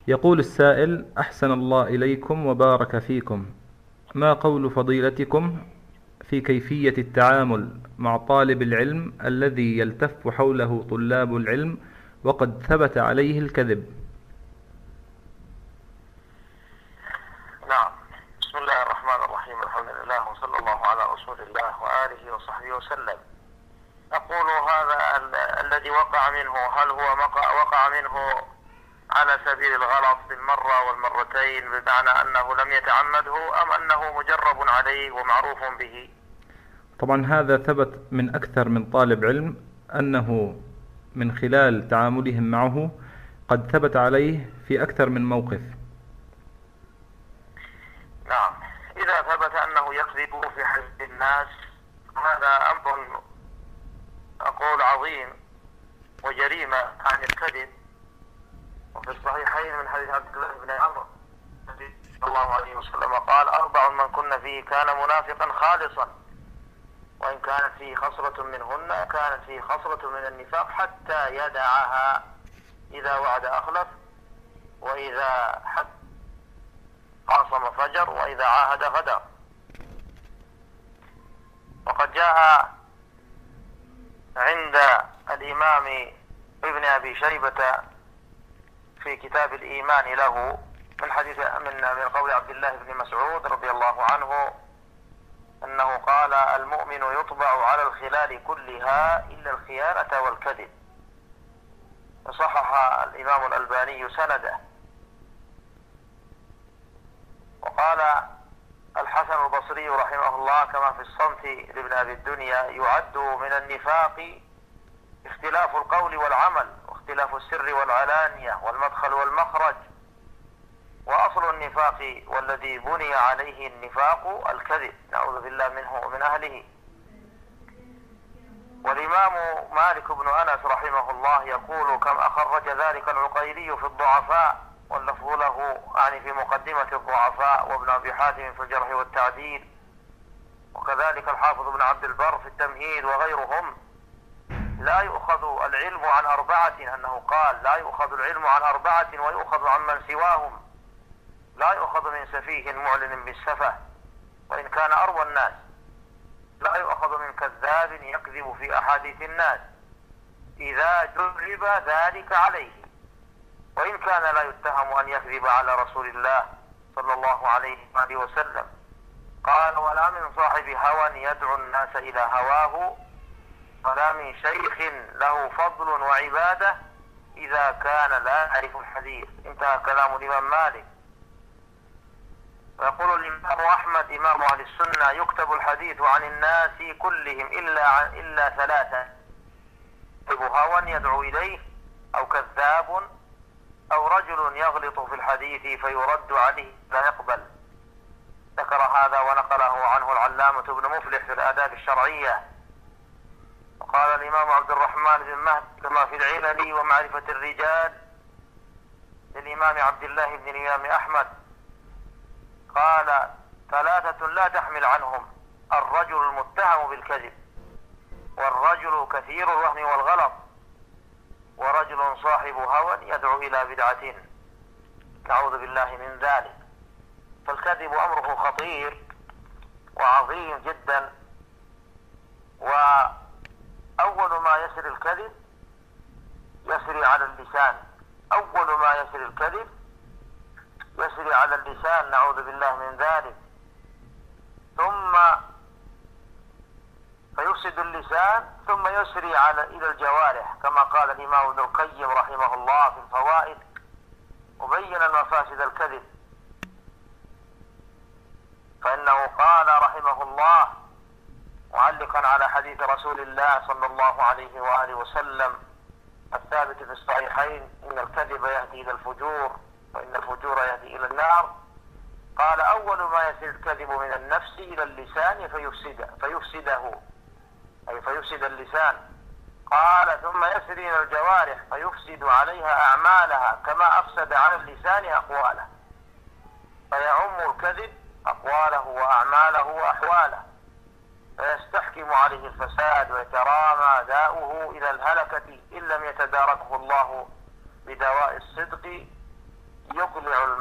يقول السائل: أحسن الله إليكم وبارك فيكم، ما قول فضيلتكم في كيفية التعامل مع طالب العلم الذي يلتف حوله طلاب العلم وقد ثبت عليه الكذب؟ نعم. بسم الله الرحمن الرحيم. الحمد لله وصلى الله على رسول الله وآله وصحبه وسلم. أقول هذا الذي وقع منه، هل هو وقع منه على سبيل الغلط بالمرة والمرتين بمعنى أنه لم يتعمده، أم أنه مجرب عليه ومعروف به؟ طبعا هذا ثبت من أكثر من طالب علم أنه من خلال تعاملهم معه قد ثبت عليه في أكثر من موقف. نعم. إذا ثبت أنه يكذب في حق الناس هذا أمر أقول عظيم وجريمة عن الكذب. وفي الصحيحين من حديث عبد الله بن عمرو صلى الله عليه وسلم قال: 4 من كن فيه كان منافقا خالصا، وإن كانت فيه خصلة منهن كانت فيه خصلة من النفاق حتى يدعها، إذا وعد أخلف، وإذا خاصم فجر، وإذا عاهد غدر. وقد جاء عند الإمام ابن أبي شيبة في كتاب الإيمان له من حديث من قول عبد الله بن مسعود رضي الله عنه أنه قال: المؤمن يطبع على الخلال كلها إلا الخيانة والكذب. وصحح الإمام الألباني سنده. وقال الحسن البصري رحمه الله كما في الصمت لابن أبي الدنيا: يعد من النفاق اختلاف القول والعمل، واختلاف السر والعلانية، والمدخل والمخرج، وأصل النفاق والذي بني عليه النفاق الكذب، نعوذ بالله منه ومن أهله. والإمام مالك بن أنس رحمه الله يقول كما أخرج ذلك العقيلي في الضعفاء، واللفظ له يعني في مقدمة الضعفاء، وابن أبي حاتم في الجرح والتعديل، وكذلك الحافظ بن عبد البر في التمهيد وغيرهم: لا يؤخذ العلم عن 4، أنه قال: لا يؤخذ العلم عن 4 ويؤخذ عن من سواهم. لا يؤخذ من سفيه معلن بالسفه وإن كان أروى الناس، لا يؤخذ من كذاب يكذب في أحاديث الناس إذا جرب ذلك عليه، وإن كان لا يتهم أن يكذب على رسول الله صلى الله عليه وآله وسلم. قال: ولا من صاحب هوى يدعو الناس إلى هواه، ولا من شيخ له فضل وعبادة إذا كان لا يعرف الحديث. انتهى كلام الإمام مالك. ويقول الإمام أحمد إمام أهل السنة: يكتب الحديث عن الناس كلهم إلا 3: هوى يدعو إليه، أو كذاب، أو رجل يغلط في الحديث فيرد عليه لا يقبل. ذكر هذا ونقله عنه العلامة ابن مفلح في الآداب الشرعية. وقال الإمام عبد الرحمن بن مهدي كما في العلل ومعرفة الرجال للإمام عبد الله بن الإمام أحمد، قال: 3 لا تحمل عنهم: الرجل المتهم بالكذب، والرجل كثير الوهم والغلط، ورجل صاحب هوى يدعو إلى بدعة، نعوذ بالله من ذلك. فالكذب أمره خطير وعظيم جدا. وأول ما يسري الكذب يسري على اللسان، أول ما يسري الكذب يسري على اللسان، نعوذ بالله من ذلك، ثم فيفسد اللسان، ثم يسري إلى الجوارح، كما قال الإمام ابن القيم رحمه الله في الفوائد مبينا مفاسد الكذب، فإنه قال رحمه الله معلقا على حديث رسول الله صلى الله عليه وآله وسلم الثابت في الصحيحين: إن الكذب يهدي إلى الفجور، وإن الفجور يهدي إلى النار. قال: أول ما يسري الكذب من النفس إلى اللسان فيفسده، أي فيفسد اللسان. قال: ثم يسري إلى الجوارح فيفسد عليها أعمالها كما أفسد على اللسان أقواله، فيعم الكذب أقواله وأعماله وأحواله، فيستحكم عليه الفساد ويترامى داؤه إلى الهلكة إن لم يتداركه الله بدواء الصدق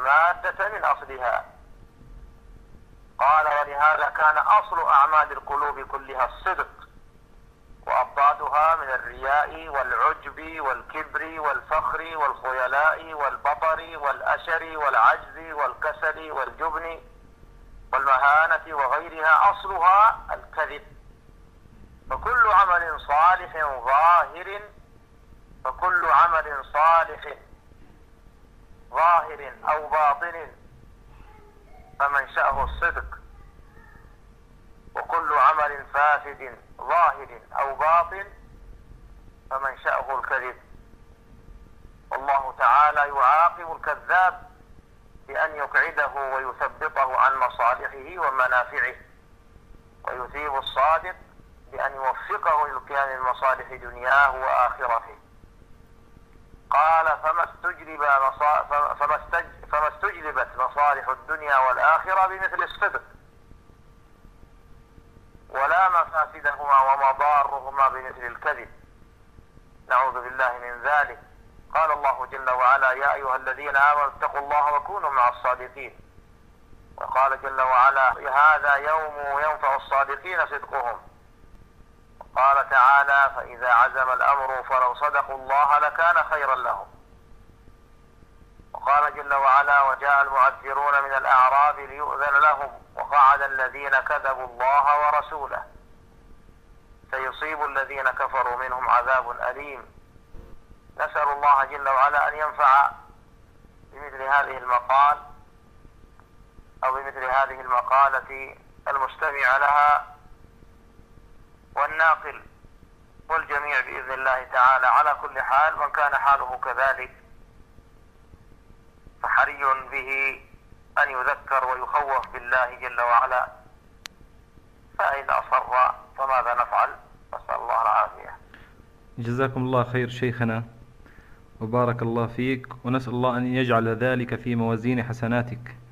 المادة من أصلها. قال ولهذا كان أصل أعمال القلوب كلها الصدق، وأضدادها من الرياء والعجب والكبر والفخر والخيلاء والبطر والأشر والعجز والكسل والجبن والمهانة وغيرها أصلها الكذب. فكل عمل صالح ظاهر أو باطن فمنشأه الصدق، وكل عمل فاسد ظاهر أو باطن فمنشأه الكذب. والله تعالى يعاقب الكذاب بأن يقعده ويثبطه عن مصالحه ومنافعه، ويثيب الصادق بأن يوفقه للقيام بمصالح دنياه وآخرته. قال فما استجلبت مصالح الدنيا والآخرة بمثل الصدق، ولا مفاسدهما ومضارهما بمثل الكذب، نعوذ بالله من ذلك. قال الله جل وعلا: يا أيها الذين آمنوا اتقوا الله وكونوا مع الصادقين. وقال جل وعلا: هذا يوم ينفع الصادقين صدقهم. قال تعالى: فإذا عزم الأمر فلو صدقوا الله لكان خيرا لهم. وقال جل وعلا: وجاء المعذرون من الأعراب ليؤذن لهم وقعد الذين كذبوا الله ورسوله سيصيب الذين كفروا منهم عذاب أليم. نسأل الله جل وعلا أن ينفع بمثل هذه المقال أو بمثل هذه المقالة المستمع لها والناقل والجميع بإذن الله تعالى. على كل حال، من كان حاله كذلك فحري به أن يذكر ويخوف بالله جل وعلا، فإن أصر فماذا نفعل؟ نسأل الله العافية. جزاكم الله خير شيخنا وبارك الله فيك، ونسأل الله أن يجعل ذلك في موازين حسناتك.